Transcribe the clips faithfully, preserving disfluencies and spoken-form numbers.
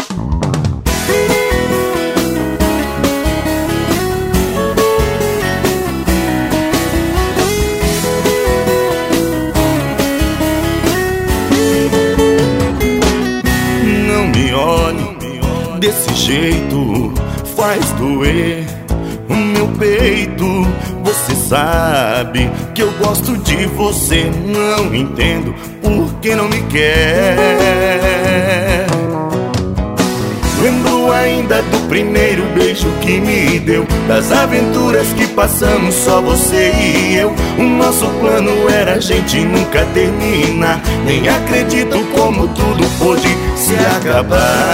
Não me olhe desse jeito, faz doer o meu peito. Você sabe que eu gosto de você, não entendo por que não me quer. Lembro ainda do primeiro beijo que me deu, das aventuras que passamos só você e eu. O nosso plano era a gente nunca terminar. Nem acredito como tudo pôde se acabar.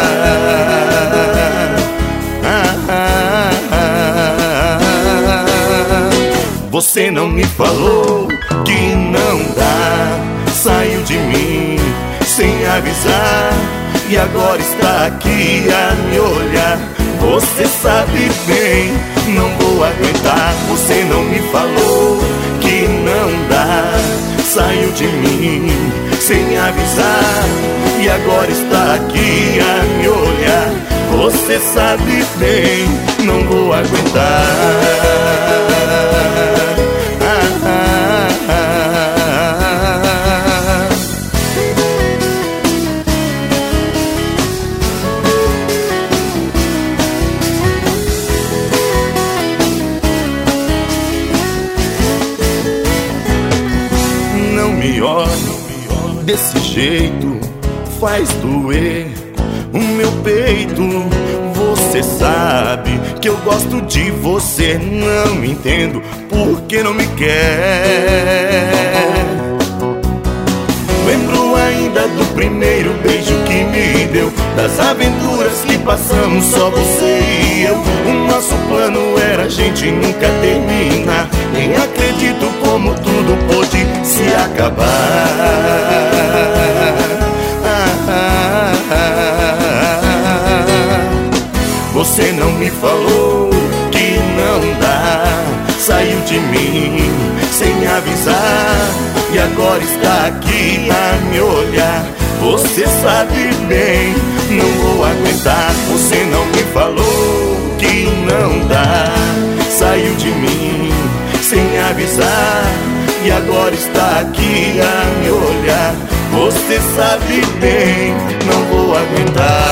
Ah, ah, ah, ah. Você não me falou que não dá, saiu de mim sem avisar e agora está aqui a me olhar. Você sabe bem, não vou aguentar. Você não me falou que não dá, saiu de mim sem avisar e agora está aqui a me olhar. Você sabe bem, não vou aguentar. Não me olhe desse jeito, faz doer o meu peito. Você sabe que eu gosto de você, não entendo por que não me quer. Lembro ainda do primeiro beijo que me deu, das aventuras que passamos só você e eu. O nosso plano era a gente nunca terminar. Nem acredito como tudo pôde se acabar. Ah, ah, ah, ah. Você não me falou que não dá, saiu de mim sem avisar e agora está aqui a me olhar. Você sabe bem, não vou aguentar. Você não me falou que não dá, saiu de mim sem avisar e agora está aqui a me olhar. Você sabe bem, não vou aguentar.